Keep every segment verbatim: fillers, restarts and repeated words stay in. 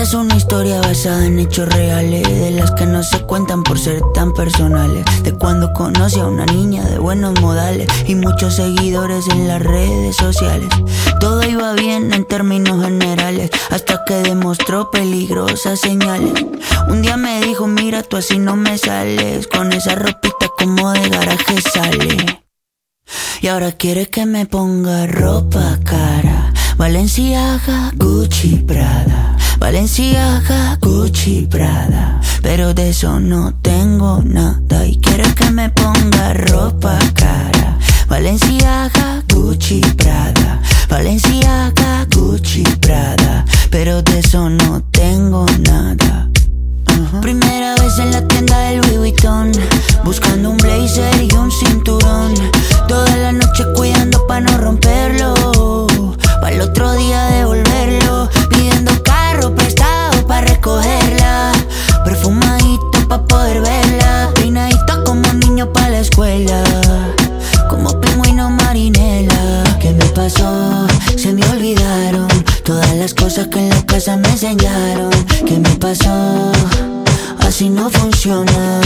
es una historia basada en hechos reales, de las que no se cuentan por ser tan personales. De cuando conocí a una niña de buenos modales y muchos seguidores en las redes sociales. Todo iba bien en términos generales, hasta que demostró peligrosas señales. Un día me dijo, mira, tú así no me sales, con esa ropita como de garaje sale. Y ahora quiere que me ponga ropa cara, Balenciaga, Gucci, Prada, Balenciaga, Gucci, Prada, pero de eso no tengo nada. Y quiere que me ponga ropa cara, Balenciaga, Gucci, Prada, Balenciaga, Gucci, Prada, pero de eso no tengo nada. Uh-huh. Primera vez en la tienda del Louis Vuitton, buscando un blazer y un cinturón. Toda la noche cuidando pa' no romperlo, pa' el otro día devolverlo. Pidiendo carro prestado pa' recogerla, perfumadito pa' poder verla, peinadito como niño pa' la escuela, como pingüino marinela. ¿Qué me pasó? Se me olvidaron todas las cosas que en la casa me enseñaron. ¿Qué me pasó? Así no funciona,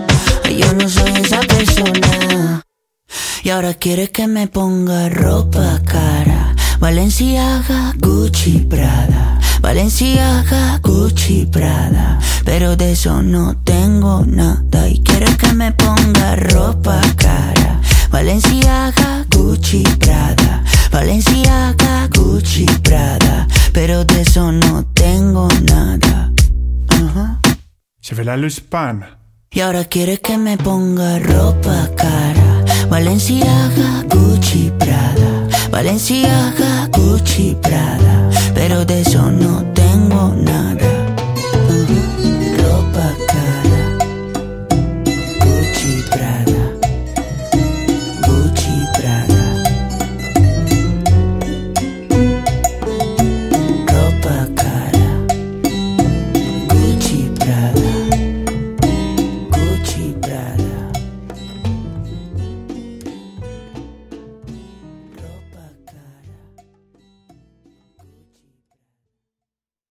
yo no soy esa persona. Y ahora quiere que me ponga ropa cara, Balenciaga, Gucci, Prada, Balenciaga, Gucci, Prada, pero de eso no tengo nada. Y quiere que me ponga ropa cara, Balenciaga, Gucci, Prada, Balenciaga, Gucci, Prada, pero de eso no tengo nada. Uh-huh. Je vais la luspan. Y ahora quiere que me ponga ropa cara, Balenciaga, Gucci, Prada, Balenciaga, Gucci, Prada, pero de eso no tengo nada. Uh-huh. Ropa cara, Gucci, Prada, Gucci, Prada.